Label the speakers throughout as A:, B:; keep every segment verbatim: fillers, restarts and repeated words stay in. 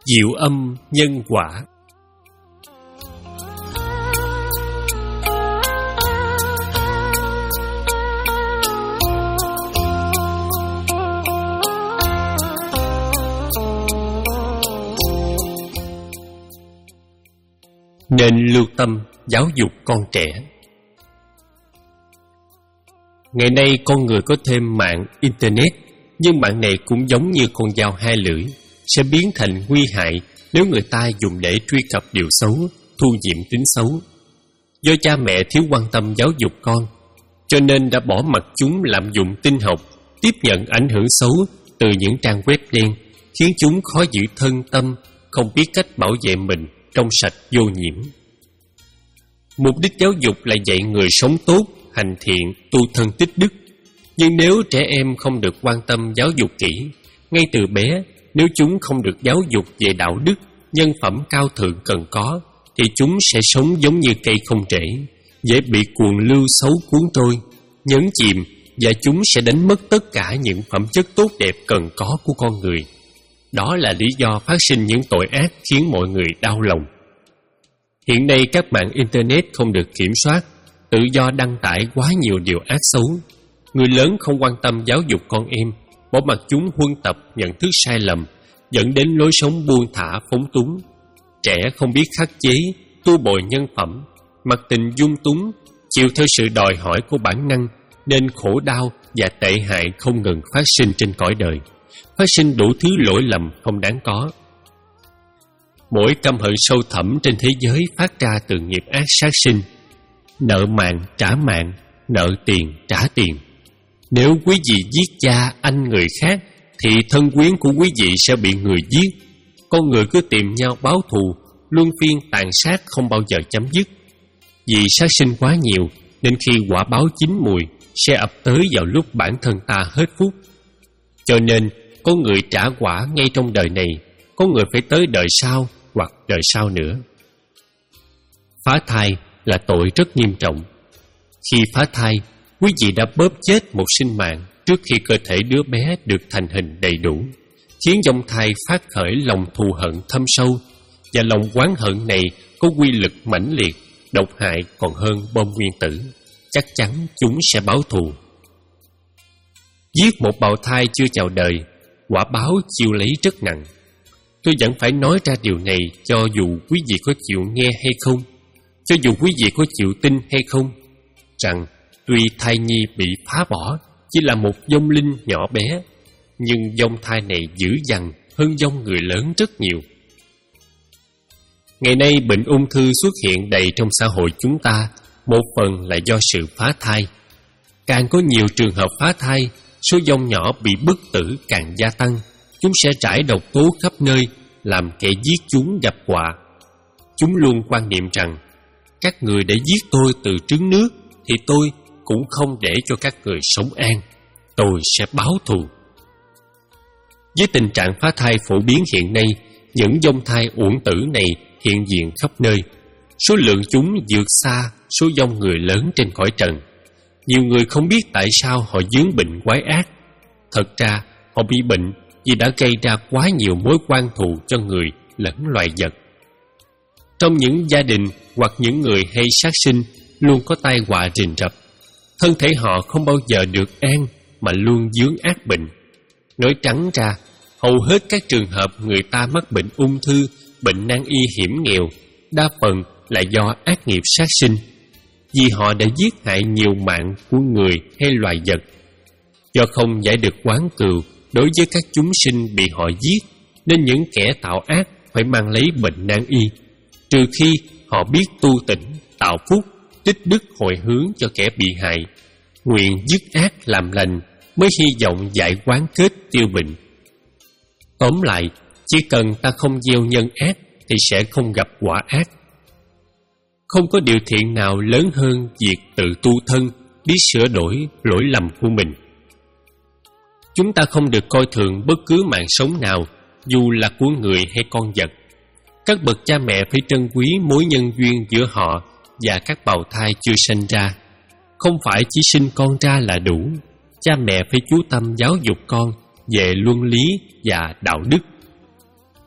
A: Diệu âm nhân quả. Nên lưu tâm giáo dục con trẻ. Ngày nay con người có thêm mạng Internet, nhưng mạng này cũng giống như con dao hai lưỡi, sẽ biến thành nguy hại nếu người ta dùng để truy cập điều xấu, thu diệm tính xấu. Do cha mẹ thiếu quan tâm giáo dục con, cho nên đã bỏ mặc chúng lạm dụng tin học, tiếp nhận ảnh hưởng xấu từ những trang web đen, khiến chúng khó giữ thân tâm, không biết cách bảo vệ mình trong sạch vô nhiễm. Mục đích giáo dục là dạy người sống tốt, hành thiện, tu thân tích đức. Nhưng nếu trẻ em không được quan tâm giáo dục kỹ, ngay từ bé, nếu chúng không được giáo dục về đạo đức, nhân phẩm cao thượng cần có, thì chúng sẽ sống giống như cây không rễ, dễ bị cuồng lưu xấu cuốn trôi, nhấn chìm, và chúng sẽ đánh mất tất cả những phẩm chất tốt đẹp cần có của con người. Đó là lý do phát sinh những tội ác khiến mọi người đau lòng. Hiện nay các mạng Internet không được kiểm soát, tự do đăng tải quá nhiều điều ác xấu. Người lớn không quan tâm giáo dục con em, bỏ mặc chúng huân tập nhận thức sai lầm, dẫn đến lối sống buông thả phóng túng. Trẻ không biết khắc chế, tu bồi nhân phẩm, mặc tình dung túng, chịu theo sự đòi hỏi của bản năng, nên khổ đau và tệ hại không ngừng phát sinh trên cõi đời, phát sinh đủ thứ lỗi lầm không đáng có. Mỗi căm hận sâu thẳm trên thế giới phát ra từ nghiệp ác sát sinh. Nợ mạng trả mạng, nợ tiền trả tiền. Nếu quý vị giết cha anh người khác, thì thân quyến của quý vị sẽ bị người giết. Con người cứ tìm nhau báo thù, luân phiên tàn sát không bao giờ chấm dứt. Vì sát sinh quá nhiều, nên khi quả báo chín mùi sẽ ập tới vào lúc bản thân ta hết phúc. Cho nên, có người trả quả ngay trong đời này, có người phải tới đời sau hoặc đời sau nữa. Phá thai là tội rất nghiêm trọng. Khi phá thai, quý vị đã bóp chết một sinh mạng trước khi cơ thể đứa bé được thành hình đầy đủ, khiến dòng thai phát khởi lòng thù hận thâm sâu, và lòng oán hận này có quy lực mãnh liệt, độc hại còn hơn bom nguyên tử. Chắc chắn chúng sẽ báo thù. Giết một bào thai chưa chào đời, quả báo chiêu lấy rất nặng. Tôi vẫn phải nói ra điều này cho dù quý vị có chịu nghe hay không, cho dù quý vị có chịu tin hay không, rằng tuy thai nhi bị phá bỏ chỉ là một vong linh nhỏ bé, nhưng vong thai này dữ dằn hơn vong người lớn rất nhiều. Ngày nay bệnh ung thư xuất hiện đầy trong xã hội chúng ta, một phần là do sự phá thai. Càng có nhiều trường hợp phá thai, số vong nhỏ bị bức tử càng gia tăng. Chúng sẽ rải độc tố khắp nơi, làm kẻ giết chúng gặp họa. Chúng luôn quan niệm rằng, các người để giết tôi từ trứng nước, thì tôi cũng không để cho các người sống an. Tôi sẽ báo thù. Với tình trạng phá thai phổ biến hiện nay, những vong thai uổng tử này hiện diện khắp nơi. Số lượng chúng vượt xa số vong người lớn trên cõi trần. Nhiều người không biết tại sao họ vướng bệnh quái ác. Thật ra họ bị bệnh vì đã gây ra quá nhiều mối oan thù cho người lẫn loài vật. Trong những gia đình hoặc những người hay sát sinh luôn có tai họa rình rập. Thân thể họ không bao giờ được an mà luôn vướng ác bệnh. Nói trắng ra, hầu hết các trường hợp người ta mắc bệnh ung thư, bệnh nan y hiểm nghèo, đa phần là do ác nghiệp sát sinh, vì họ đã giết hại nhiều mạng của người hay loài vật. Do không giải được oán cừu đối với các chúng sinh bị họ giết, nên những kẻ tạo ác phải mang lấy bệnh nan y, trừ khi họ biết tu tịnh, tạo phúc, tích đức hồi hướng cho kẻ bị hại, nguyện dứt ác làm lành, mới hy vọng giải oán kết tiêu bệnh. Tóm lại, chỉ cần ta không gieo nhân ác thì sẽ không gặp quả ác. Không có điều thiện nào lớn hơn việc tự tu thân, biết sửa đổi lỗi lầm của mình. Chúng ta không được coi thường bất cứ mạng sống nào, dù là của người hay con vật. Các bậc cha mẹ phải trân quý mối nhân duyên giữa họ và các bào thai chưa sinh ra. Không phải chỉ sinh con ra là đủ. Cha mẹ phải chú tâm giáo dục con về luân lý và đạo đức.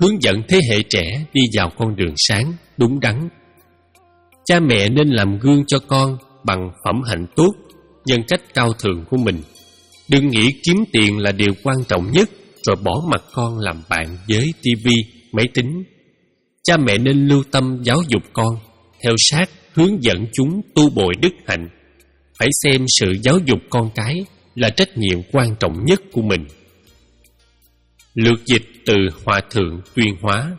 A: hướng dẫn thế hệ trẻ đi vào con đường sáng, đúng đắn. Cha mẹ nên làm gương cho con bằng phẩm hạnh tốt, nhân cách cao thượng của mình. Đừng nghĩ kiếm tiền là điều quan trọng nhất rồi bỏ mặc con làm bạn với tivi, máy tính. Cha mẹ nên lưu tâm giáo dục con, theo sát hướng dẫn chúng tu bồi đức hạnh. Phải xem sự giáo dục con cái là trách nhiệm quan trọng nhất của mình. Lược dịch từ Hòa Thượng Tuyên Hóa.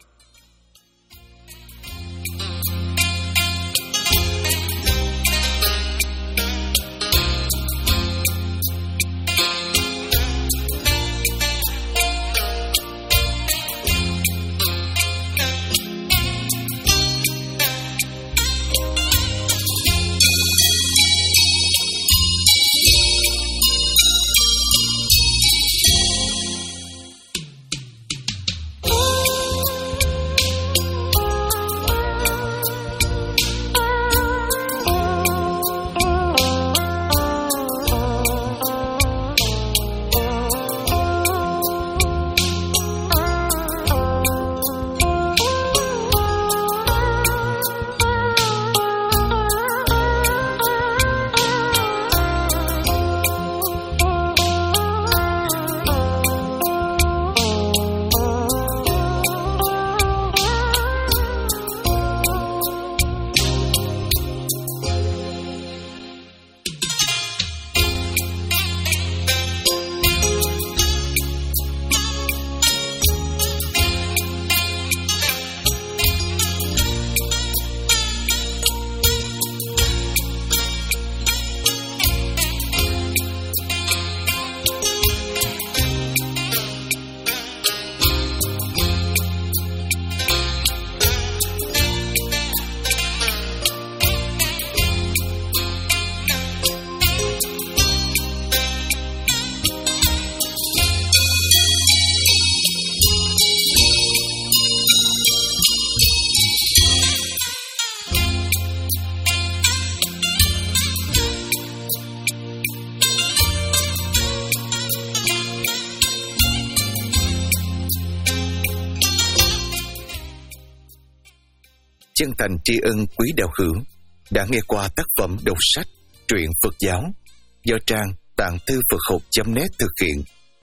B: Chân thành tri ân quý đạo hữu đã nghe qua tác phẩm đọc sách truyện Phật giáo do trang tạng thư Phật học chấm net thực hiện.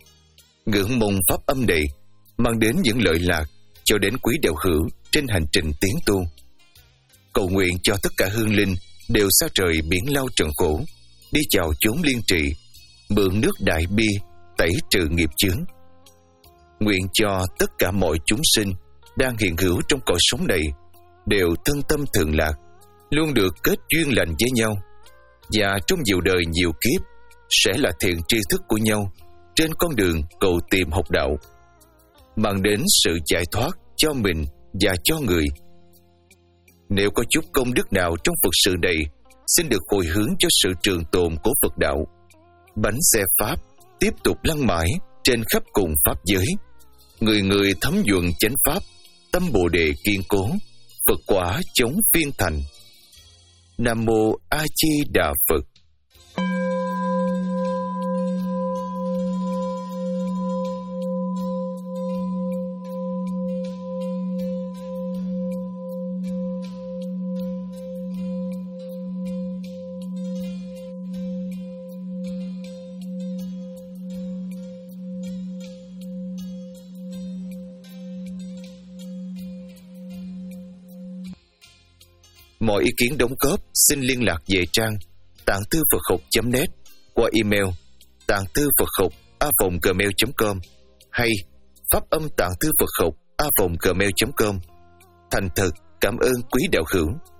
B: Ngưỡng mong pháp âm này mang đến những lợi lạc cho đến quý đạo hữu trên hành trình tiến tu. Cầu nguyện cho tất cả hương linh đều xa trời biển lao trần khổ, đi chào chốn liên trị, mượn nước đại bi tẩy trừ nghiệp chướng. Nguyện cho tất cả mọi chúng sinh đang hiện hữu trong cõi sống này đều thân tâm thường lạc, luôn được kết duyên lành với nhau, và trong nhiều đời nhiều kiếp sẽ là thiện tri thức của nhau trên con đường cầu tìm học đạo, mang đến sự giải thoát cho mình và cho người. Nếu có chút công đức nào trong Phật sự này, xin được hồi hướng cho sự trường tồn của Phật đạo. Bánh xe Pháp tiếp tục lăn mãi trên khắp cùng Pháp giới, người người thấm nhuận chánh Pháp, tâm Bồ Đề kiên cố, Phật quả chống phiên thành. Nam Mô A Di Đà Phật. Mọi ý kiến đóng góp xin liên lạc về trang tạng thư Phật học chấm net qua email tạng thư Phật học a vòng gmail chấm com hay pháp âm tạng thư Phật học a vòng gmail chấm com. Thành thật cảm ơn quý đạo hữu.